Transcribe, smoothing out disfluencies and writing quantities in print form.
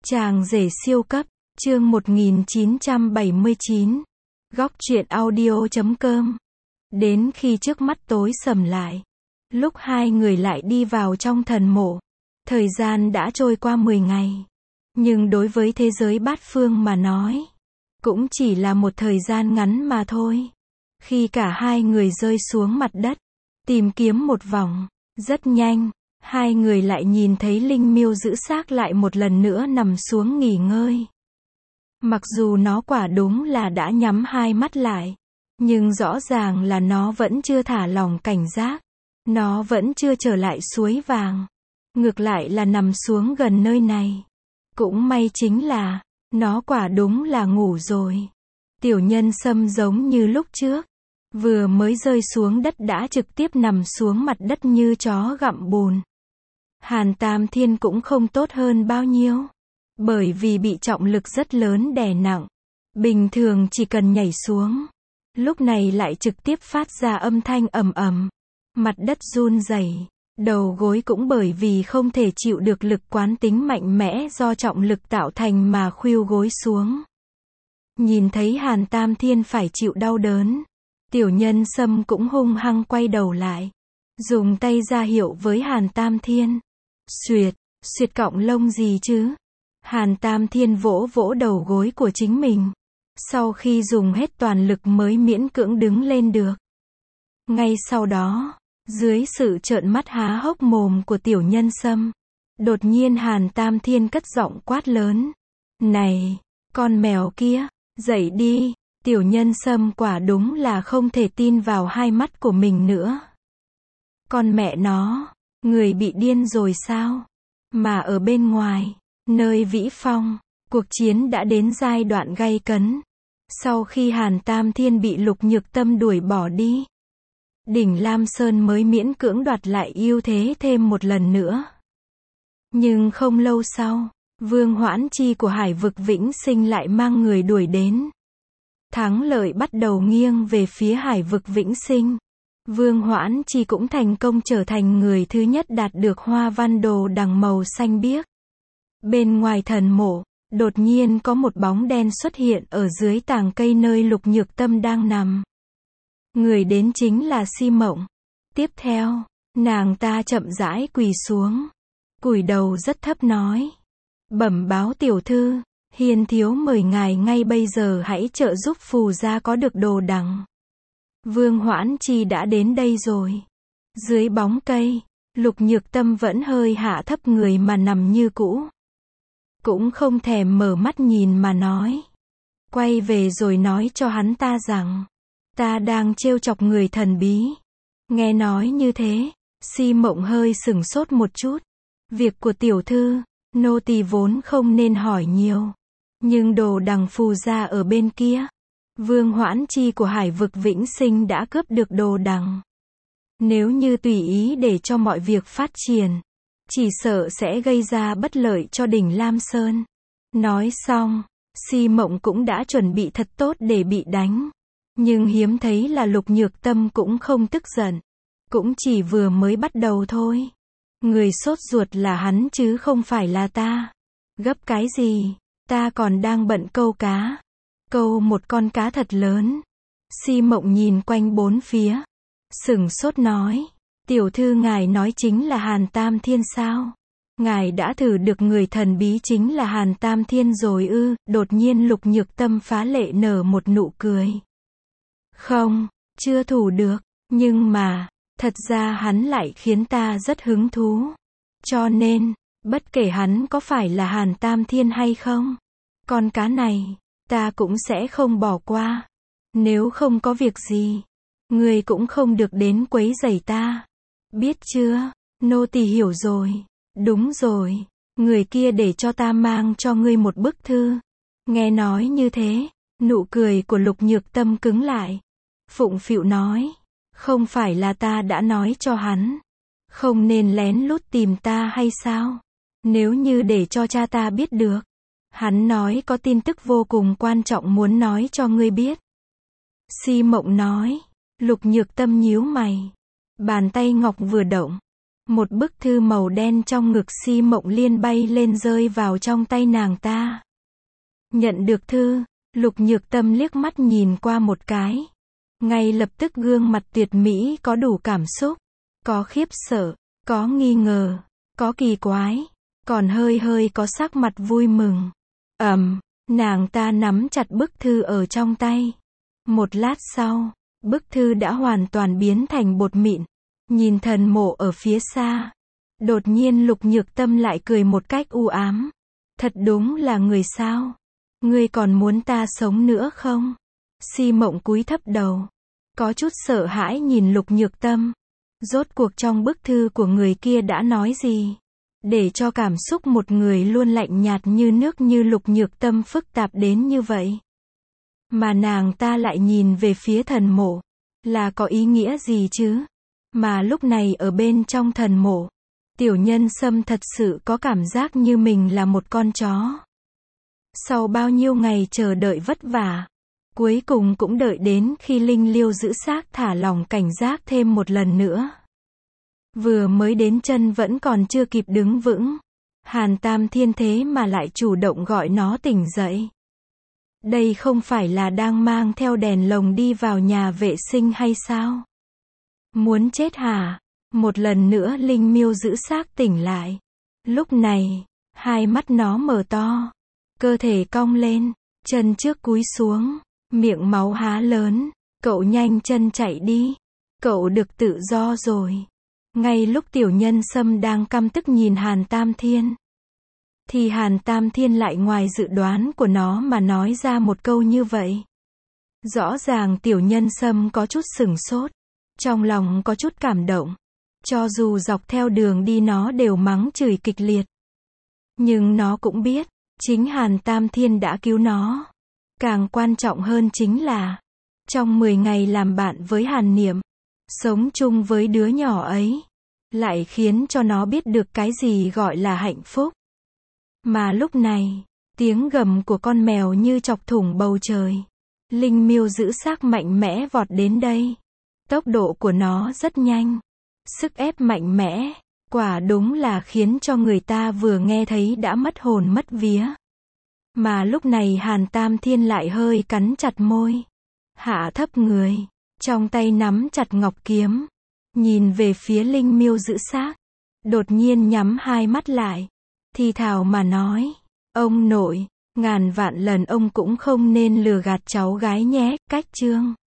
Chàng rể siêu cấp, chương 1979. Góc truyện audio.com. Đến khi trước mắt tối sầm lại, lúc hai người lại đi vào trong thần mộ, thời gian đã trôi qua 10 ngày. Nhưng đối với thế giới bát phương mà nói, cũng chỉ là một thời gian ngắn mà thôi. Khi cả hai người rơi xuống mặt đất, tìm kiếm một vòng, rất nhanh, hai người lại nhìn thấy linh miêu giữ xác lại một lần nữa nằm xuống nghỉ ngơi. Mặc dù nó quả đúng là đã nhắm hai mắt lại, nhưng rõ ràng là nó vẫn chưa thả lỏng cảnh giác. Nó vẫn chưa trở lại suối vàng. Ngược lại là nằm xuống gần nơi này. Cũng may chính là, nó quả đúng là ngủ rồi. Tiểu Nhân Sâm giống như lúc trước, vừa mới rơi xuống đất đã trực tiếp nằm xuống mặt đất như chó gặm bùn. Hàn Tam Thiên cũng không tốt hơn bao nhiêu, bởi vì bị trọng lực rất lớn đè nặng. Bình thường chỉ cần nhảy xuống, lúc này lại trực tiếp phát ra âm thanh ầm ầm. Mặt đất run rẩy, đầu gối cũng bởi vì không thể chịu được lực quán tính mạnh mẽ do trọng lực tạo thành mà khuỵu gối xuống. Nhìn thấy Hàn Tam Thiên phải chịu đau đớn, Tiểu Nhân Sâm cũng hung hăng quay đầu lại, dùng tay ra hiệu với Hàn Tam Thiên. Xuyệt, xuyệt cọng lông gì chứ? Hàn Tam Thiên vỗ vỗ đầu gối của chính mình. Sau khi dùng hết toàn lực mới miễn cưỡng đứng lên được. Ngay sau đó, dưới sự trợn mắt há hốc mồm của Tiểu Nhân Sâm, đột nhiên Hàn Tam Thiên cất giọng quát lớn. Này, con mèo kia, dậy đi. Tiểu Nhân Sâm quả đúng là không thể tin vào hai mắt của mình nữa. Con mẹ nó, người bị điên rồi sao? Mà ở bên ngoài, nơi Vĩ Phong, cuộc chiến đã đến giai đoạn gay cấn. Sau khi Hàn Tam Thiên bị Lục Nhược Tâm đuổi bỏ đi, đỉnh Lam Sơn mới miễn cưỡng đoạt lại ưu thế thêm một lần nữa. Nhưng không lâu sau, Vương Hoãn Chi của Hải Vực Vĩnh Sinh lại mang người đuổi đến. Thắng lợi bắt đầu nghiêng về phía Hải Vực Vĩnh Sinh. Vương Hoãn Chi cũng thành công trở thành người thứ nhất đạt được hoa văn đồ đằng màu xanh biếc. Bên ngoài thần mộ, đột nhiên có một bóng đen xuất hiện ở dưới tàng cây nơi Lục Nhược Tâm đang nằm. Người đến chính là Si Mộng. Tiếp theo, nàng ta chậm rãi quỳ xuống, cúi đầu rất thấp nói. Bẩm báo tiểu thư, Hiền thiếu mời ngài ngay bây giờ hãy trợ giúp phù gia có được đồ đằng. Vương Hoãn Chi đã đến đây rồi. Dưới bóng cây, Lục Nhược Tâm vẫn hơi hạ thấp người mà nằm như cũ. Cũng không thèm mở mắt nhìn mà nói. Quay về rồi nói cho hắn ta rằng, ta đang trêu chọc người thần bí. Nghe nói như thế, Si Mộng hơi sửng sốt một chút. Việc của tiểu thư, nô tỳ vốn không nên hỏi nhiều. Nhưng đồ đằng phù gia ở bên kia, Vương Hoãn Chi của Hải Vực Vĩnh Sinh đã cướp được đồ đằng. Nếu như tùy ý để cho mọi việc phát triển, chỉ sợ sẽ gây ra bất lợi cho đỉnh Lam Sơn. Nói xong, Si Mộng cũng đã chuẩn bị thật tốt để bị đánh. Nhưng hiếm thấy là Lục Nhược Tâm cũng không tức giận. Cũng chỉ vừa mới bắt đầu thôi. Người sốt ruột là hắn chứ không phải là ta. Gấp cái gì? Ta còn đang bận câu cá. Câu một con cá thật lớn. Si Mộng nhìn quanh bốn phía, sửng sốt nói. Tiểu thư ngài nói chính là Hàn Tam Thiên sao? Ngài đã thử được người thần bí chính là Hàn Tam Thiên rồi ư? Đột nhiên Lục Nhược Tâm phá lệ nở một nụ cười. Không, chưa thủ được. Nhưng mà, thật ra hắn lại khiến ta rất hứng thú. Cho nên, bất kể hắn có phải là Hàn Tam Thiên hay không, con cá này, ta cũng sẽ không bỏ qua. Nếu không có việc gì, ngươi cũng không được đến quấy rầy ta. Biết chưa? Nô tỳ hiểu rồi. Đúng rồi. Người kia để cho ta mang cho ngươi một bức thư. Nghe nói như thế, nụ cười của Lục Nhược Tâm cứng lại. Phụng phịu nói. Không phải là ta đã nói cho hắn, không nên lén lút tìm ta hay sao? Nếu như để cho cha ta biết được, hắn nói có tin tức vô cùng quan trọng muốn nói cho ngươi biết. Si Mộng nói. Lục Nhược Tâm nhíu mày. Bàn tay ngọc vừa động, Một bức thư màu đen trong ngực Si Mộng Liên bay lên rơi vào trong tay nàng ta. Nhận được thư, Lục Nhược Tâm liếc mắt nhìn qua một cái. Ngay lập tức gương mặt tuyệt mỹ có đủ cảm xúc. Có khiếp sợ, có nghi ngờ, có kỳ quái, còn hơi có sắc mặt vui mừng. Nàng ta nắm chặt bức thư ở trong tay. Một lát sau, bức thư đã hoàn toàn biến thành bột mịn. Nhìn Thần Mộ ở phía xa. Đột nhiên Lục Nhược Tâm lại cười một cách u ám. Thật đúng là người sao? Ngươi còn muốn ta sống nữa không? Si Mộng cúi thấp đầu. Có chút sợ hãi nhìn Lục Nhược Tâm. Rốt cuộc trong bức thư của người kia đã nói gì? Để cho cảm xúc một người luôn lạnh nhạt như nước như Lục Nhược Tâm phức tạp đến như vậy. Mà nàng ta lại nhìn về phía Thần Mộ. Là có ý nghĩa gì chứ? Mà lúc này ở bên trong Thần Mộ, Tiểu Nhân Sâm thật sự có cảm giác như mình là một con chó. Sau bao nhiêu ngày chờ đợi vất vả, cuối cùng cũng đợi đến khi Linh Liêu giữ xác thả lỏng cảnh giác thêm một lần nữa. Vừa mới đến chân vẫn còn chưa kịp đứng vững, Hàn Tam Thiên thế mà lại chủ động gọi nó tỉnh dậy. Đây không phải là đang mang theo đèn lồng đi vào nhà vệ sinh hay sao? Muốn chết hả? Một lần nữa Linh Miêu giữ xác tỉnh lại. Lúc này, hai mắt nó mở to, cơ thể cong lên, chân trước cúi xuống, miệng máu há lớn. Cậu nhanh chân chạy đi, cậu được tự do rồi. Ngay lúc Tiểu Nhân Sâm đang căm tức nhìn Hàn Tam Thiên, thì Hàn Tam Thiên lại ngoài dự đoán của nó mà nói ra một câu như vậy. Rõ ràng Tiểu Nhân Sâm có chút sửng sốt, trong lòng có chút cảm động. Cho dù dọc theo đường đi nó đều mắng chửi kịch liệt, nhưng nó cũng biết, chính Hàn Tam Thiên đã cứu nó. Càng quan trọng hơn chính là, trong 10 ngày làm bạn với Hàn Niệm, sống chung với đứa nhỏ ấy, lại khiến cho nó biết được cái gì gọi là hạnh phúc. Mà lúc này, tiếng gầm của con mèo như chọc thủng bầu trời. Linh Miêu giữ xác mạnh mẽ vọt đến đây. Tốc độ của nó rất nhanh, sức ép mạnh mẽ, quả đúng là khiến cho người ta vừa nghe thấy đã mất hồn mất vía. Mà lúc này Hàn Tam Thiên lại hơi cắn chặt môi, hạ thấp người, trong tay nắm chặt ngọc kiếm, nhìn về phía Linh Miêu giữ xác, đột nhiên nhắm hai mắt lại, thì thào mà nói, ông nội, ngàn vạn lần ông cũng không nên lừa gạt cháu gái nhé. Cách chương